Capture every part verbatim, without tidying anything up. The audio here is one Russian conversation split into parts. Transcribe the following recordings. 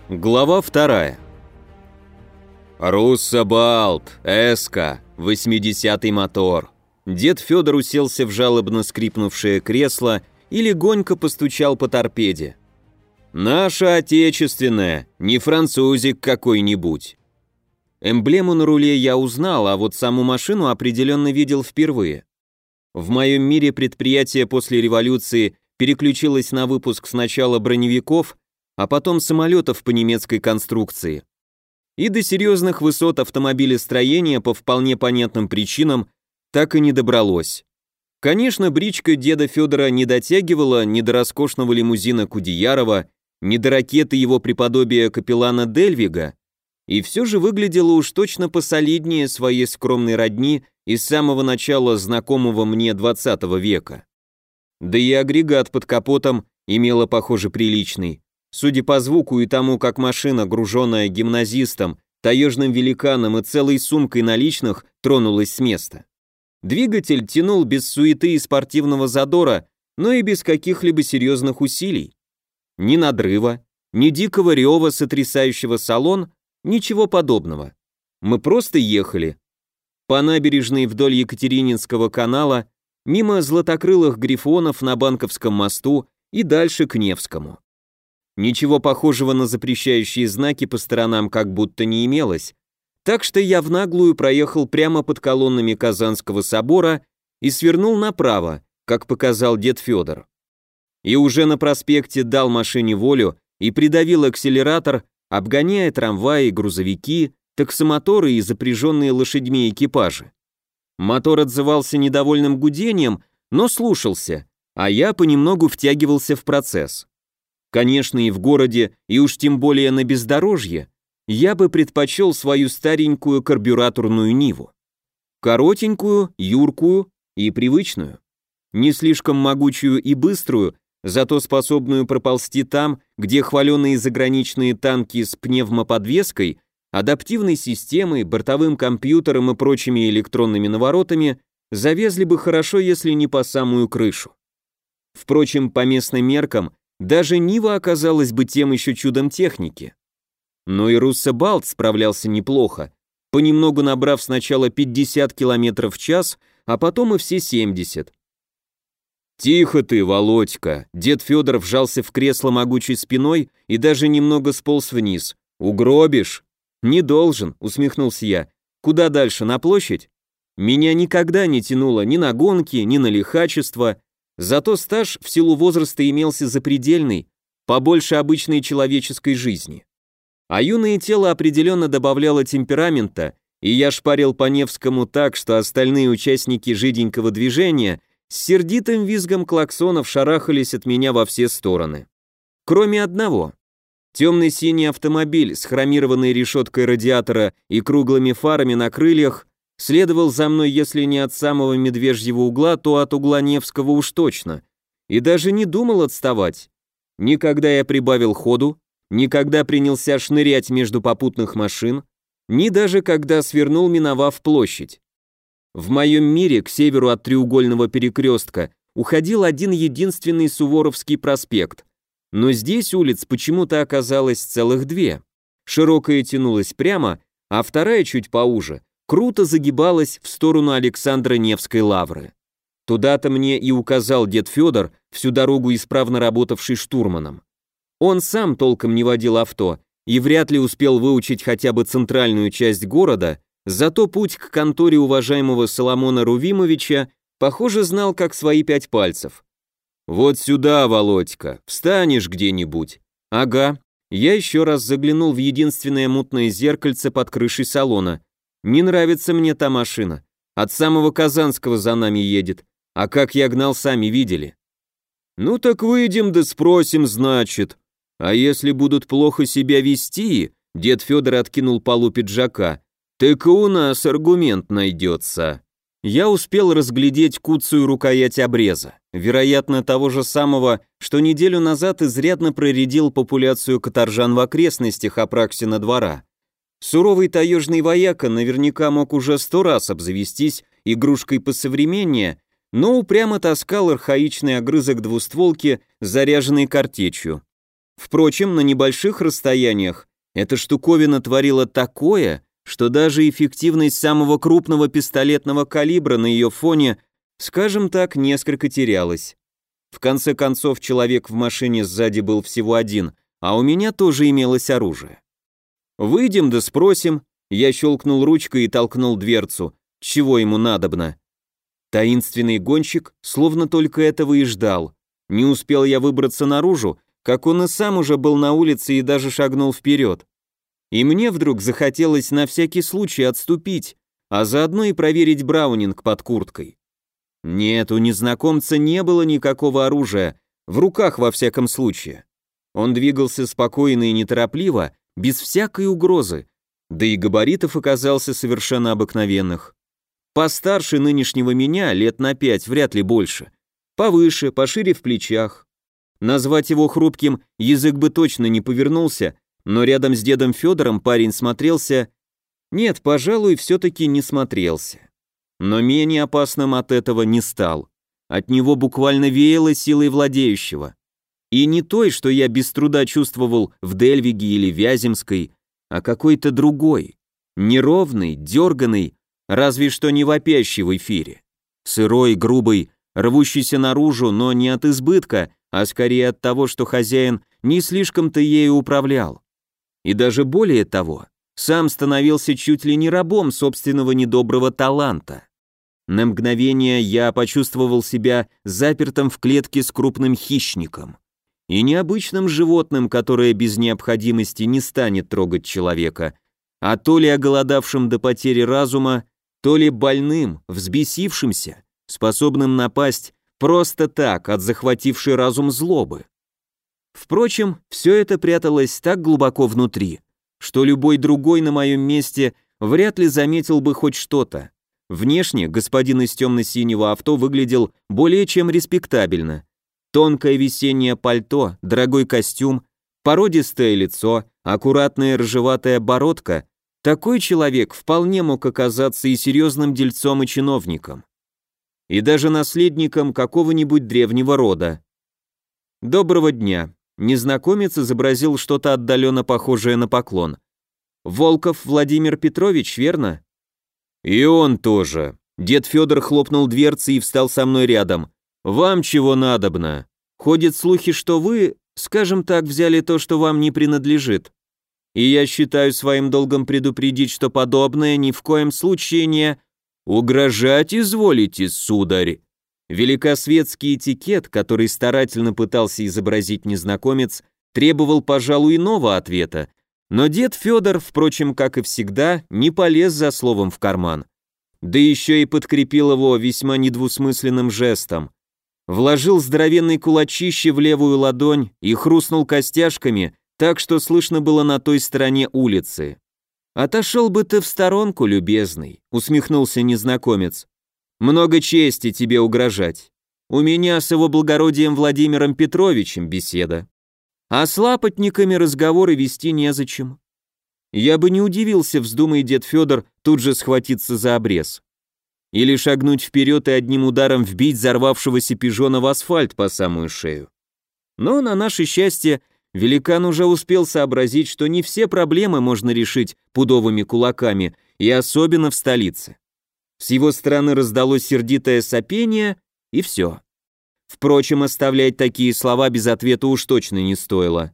Глава вторая. Руссобалт, Эска, восьмидесятый мотор. Дед Федор уселся в жалобно скрипнувшее кресло и легонько постучал по торпеде. «Наша отечественная, не французик какой-нибудь». Эмблему на руле я узнал, а вот саму машину определенно видел впервые. В моем мире предприятие после революции переключилось на выпуск сначала броневиков, а потом самолетов по немецкой конструкции. И до серьезных высот автомобилестроения по вполне понятным причинам так и не добралось. Конечно, бричка деда Федора не дотягивала ни до роскошного лимузина Кудеярова, ни до ракеты его преподобия капеллана Дельвига, и все же выглядела уж точно посолиднее своей скромной родни из самого начала знакомого мне двадцатого века. Да и агрегат под капотом имела, похоже, приличный. Судя по звуку и тому, как машина, груженная гимназистом, таежным великаном и целой сумкой наличных, тронулась с места. Двигатель тянул без суеты и спортивного задора, но и без каких-либо серьезных усилий. Ни надрыва, ни дикого рева, сотрясающего салон, ничего подобного. Мы просто ехали. По набережной вдоль Екатерининского канала, мимо златокрылых грифонов на Банковском мосту и дальше к Невскому. Ничего похожего на запрещающие знаки по сторонам как будто не имелось, так что я в наглую проехал прямо под колоннами Казанского собора и свернул направо, как показал дед Федор. И уже на проспекте дал машине волю и придавил акселератор, обгоняя трамваи, грузовики, таксомоторы и запряженные лошадьми экипажи. Мотор отзывался недовольным гудением, но слушался, а я понемногу втягивался в процесс. Конечно, и в городе, и уж тем более на бездорожье, я бы предпочел свою старенькую карбюраторную Ниву. Коротенькую, юркую и привычную. Не слишком могучую и быструю, зато способную проползти там, где хваленые заграничные танки с пневмоподвеской, адаптивной системой, бортовым компьютером и прочими электронными наворотами завезли бы хорошо, если не по самую крышу. Впрочем, по местным меркам, даже Нива оказалась бы тем еще чудом техники. Но и Руссобалт справлялся неплохо, понемногу набрав сначала пятьдесят километров в час, а потом и все семьдесят. «Тихо ты, Володька!» Дед Федор вжался в кресло могучей спиной и даже немного сполз вниз. «Угробишь?» «Не должен», — усмехнулся я. «Куда дальше, на площадь?» Меня никогда не тянуло ни на гонки, ни на лихачество. Зато стаж в силу возраста имелся запредельный, побольше обычной человеческой жизни. А юное тело определенно добавляло темперамента, и я шпарил по Невскому так, что остальные участники жиденького движения с сердитым визгом клаксонов шарахались от меня во все стороны. Кроме одного. Темно-синий автомобиль с хромированной решеткой радиатора и круглыми фарами на крыльях следовал за мной, если не от самого Медвежьего угла, то от угла Невского уж точно, и даже не думал отставать. Никогда я прибавил ходу, никогда принялся шнырять между попутных машин, ни даже когда свернул, миновав площадь. В моем мире к северу от треугольного перекрестка уходил один единственный Суворовский проспект, но здесь улиц почему-то оказалось целых две. Широкая тянулась прямо, а вторая чуть поуже круто загибалась в сторону Александра Невской лавры. Туда-то мне и указал дед Федор, всю дорогу исправно работавший штурманом. Он сам толком не водил авто и вряд ли успел выучить хотя бы центральную часть города, зато путь к конторе уважаемого Соломона Рувимовича, похоже, знал как свои пять пальцев. «Вот сюда, Володька, встанешь где-нибудь». «Ага». Я еще раз заглянул в единственное мутное зеркальце под крышей салона. Не нравится мне та машина. От самого Казанского за нами едет. А как я гнал, сами видели. Ну так выйдем да спросим, значит. А если будут плохо себя вести, дед Федор откинул полу пиджака, так и у нас аргумент найдется. Я успел разглядеть куцую рукоять обреза, вероятно, того же самого, что неделю назад изрядно проредил популяцию каторжан в окрестностях Апраксина двора. Суровый таежный вояка наверняка мог уже сто раз обзавестись игрушкой посовременнее, но упрямо таскал архаичный огрызок двустволки, заряженный картечью. Впрочем, на небольших расстояниях эта штуковина творила такое, что даже эффективность самого крупного пистолетного калибра на ее фоне, скажем так, несколько терялась. В конце концов, человек в машине сзади был всего один, а у меня тоже имелось оружие. «Выйдем да спросим», я щелкнул ручкой и толкнул дверцу, чего ему надобно. Таинственный гонщик словно только этого и ждал. Не успел я выбраться наружу, как он и сам уже был на улице и даже шагнул вперед. И мне вдруг захотелось на всякий случай отступить, а заодно и проверить браунинг под курткой. Нет, у незнакомца не было никакого оружия, в руках во всяком случае. Он двигался спокойно и неторопливо, без всякой угрозы, да и габаритов оказался совершенно обыкновенных. Постарше нынешнего меня, лет на пять, вряд ли больше. Повыше, пошире в плечах. Назвать его хрупким язык бы точно не повернулся, но рядом с дедом Федором парень смотрелся... Нет, пожалуй, все-таки не смотрелся. Но менее опасным от этого не стал. От него буквально веяло силой владеющего. И не той, что я без труда чувствовал в Дельвиге или Вяземской, а какой-то другой, неровный, дерганый, разве что не вопящий в эфире. Сырой, грубый, рвущийся наружу, но не от избытка, а скорее от того, что хозяин не слишком-то ею управлял. И даже более того, сам становился чуть ли не рабом собственного недоброго таланта. На мгновение я почувствовал себя запертым в клетке с крупным хищником. И необычным животным, которое без необходимости не станет трогать человека, а то ли оголодавшим до потери разума, то ли больным, взбесившимся, способным напасть просто так, от захватившей разум злобы. Впрочем, все это пряталось так глубоко внутри, что любой другой на моем месте вряд ли заметил бы хоть что-то. Внешне господин из темно-синего авто выглядел более чем респектабельно. Тонкое весеннее пальто, дорогой костюм, породистое лицо, аккуратная рыжеватая бородка. Такой человек вполне мог оказаться и серьезным дельцом и чиновником. И даже наследником какого-нибудь древнего рода. «Доброго дня». Незнакомец изобразил что-то отдаленно похожее на поклон. «Волков Владимир Петрович, верно?» «И он тоже». Дед Федор хлопнул дверцей и встал со мной рядом. «Вам чего надобно? Ходят слухи, что вы, скажем так, взяли то, что вам не принадлежит. И я считаю своим долгом предупредить, что подобное ни в коем случае не... Угрожать изволите, сударь». Великосветский этикет, который старательно пытался изобразить незнакомец, требовал, пожалуй, иного ответа, но дед Федор, впрочем, как и всегда, не полез за словом в карман. Да еще и подкрепил его весьма недвусмысленным жестом. Вложил здоровенный кулачище в левую ладонь и хрустнул костяшками, так что слышно было на той стороне улицы. «Отошел бы ты в сторонку, любезный», — усмехнулся незнакомец. «Много чести тебе угрожать. У меня с его благородием Владимиром Петровичем беседа. А с лапотниками разговоры вести незачем». Я бы не удивился, вздумай дед Федор тут же схватиться за обрез. Или шагнуть вперед и одним ударом вбить взорвавшегося пижона в асфальт по самую шею. Но, на наше счастье, великан уже успел сообразить, что не все проблемы можно решить пудовыми кулаками, и особенно в столице. С его стороны раздалось сердитое сопение, и все. Впрочем, оставлять такие слова без ответа уж точно не стоило.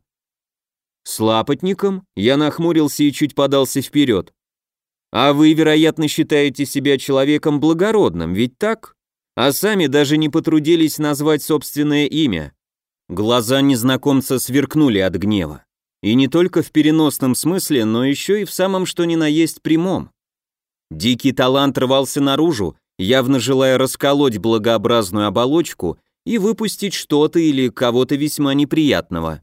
С лапотником я нахмурился и чуть подался вперед. А вы, вероятно, считаете себя человеком благородным, ведь так? А сами даже не потрудились назвать собственное имя. Глаза незнакомца сверкнули от гнева. И не только в переносном смысле, но еще и в самом что ни на есть прямом. Дикий талант рвался наружу, явно желая расколоть благообразную оболочку и выпустить что-то или кого-то весьма неприятного.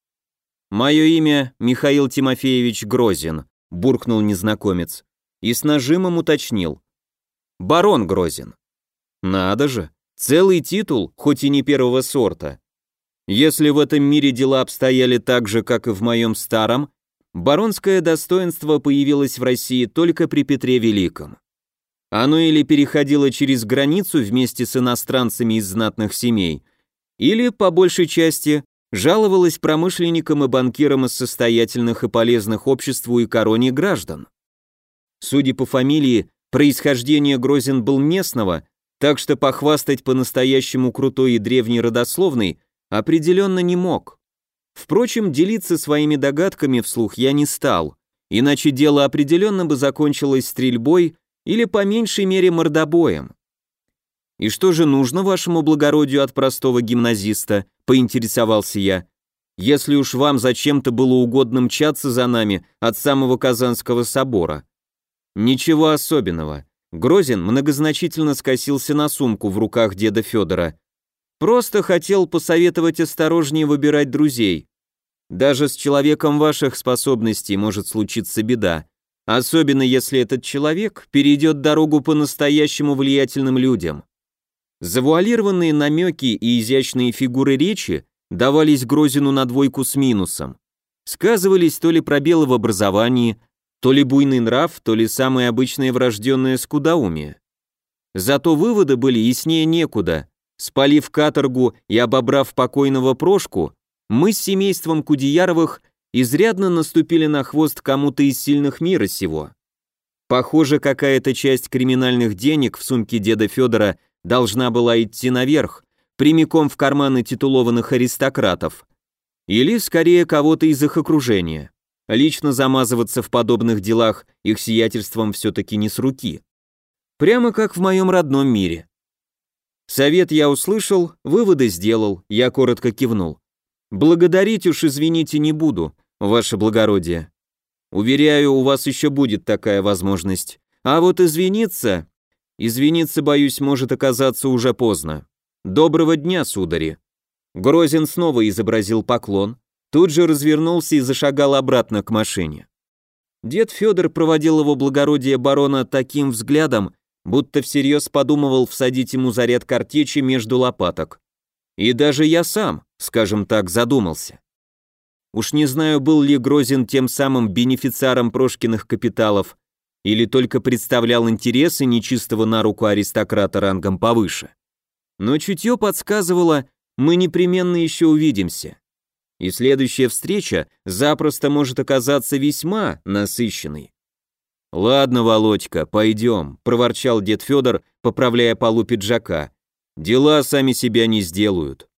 «Мое имя Михаил Тимофеевич Грозин», — буркнул незнакомец и с нажимом уточнил. «Барон Грозин». «Надо же, целый титул, хоть и не первого сорта. Если в этом мире дела обстояли так же, как и в моем старом, баронское достоинство появилось в России только при Петре Великом. Оно или переходило через границу вместе с иностранцами из знатных семей, или, по большей части, жаловалась промышленникам и банкирам из состоятельных и полезных обществу и короне граждан. Судя по фамилии, происхождение Грозин был местного, так что похвастать по-настоящему крутой и древней родословной определенно не мог. Впрочем, делиться своими догадками вслух я не стал, иначе дело определенно бы закончилось стрельбой или по меньшей мере мордобоем. «И что же нужно вашему благородию от простого гимназиста?» — поинтересовался я. «Если уж вам зачем-то было угодно мчаться за нами от самого Казанского собора». «Ничего особенного». Грозин многозначительно скосился на сумку в руках деда Федора. «Просто хотел посоветовать осторожнее выбирать друзей. Даже с человеком ваших способностей может случиться беда, особенно если этот человек перейдет дорогу по-настоящему влиятельным людям». Завуалированные намеки и изящные фигуры речи давались Грозину на двойку с минусом. Сказывались то ли пробелы в образовании, то ли буйный нрав, то ли самое обычное врожденное скудоумие. Зато выводы были яснее некуда. Спалив каторгу и обобрав покойного Прошку, мы с семейством Кудеяровых изрядно наступили на хвост кому-то из сильных мира сего. Похоже, какая-то часть криминальных денег в сумке деда Федора должна была идти наверх, прямиком в карманы титулованных аристократов. Или, скорее, кого-то из их окружения. Лично замазываться в подобных делах их сиятельством все-таки не с руки. Прямо как в моем родном мире. Совет я услышал, выводы сделал, я коротко кивнул. Благодарить уж, извините, не буду, ваше благородие. Уверяю, у вас еще будет такая возможность. А вот извиниться... Извиниться, боюсь, может оказаться уже поздно. Доброго дня, судари. Грозин снова изобразил поклон, тут же развернулся и зашагал обратно к машине. Дед Федор проводил его благородие барона таким взглядом, будто всерьез подумывал всадить ему заряд картечи между лопаток. И даже я сам, скажем так, задумался. Уж не знаю, был ли Грозин тем самым бенефициаром Прошкиных капиталов, или только представлял интересы нечистого на руку аристократа рангом повыше. Но чутье подсказывало, мы непременно еще увидимся. И следующая встреча запросто может оказаться весьма насыщенной. «Ладно, Володька, пойдем», — проворчал дед Федор, поправляя полу пиджака. «Дела сами себя не сделают».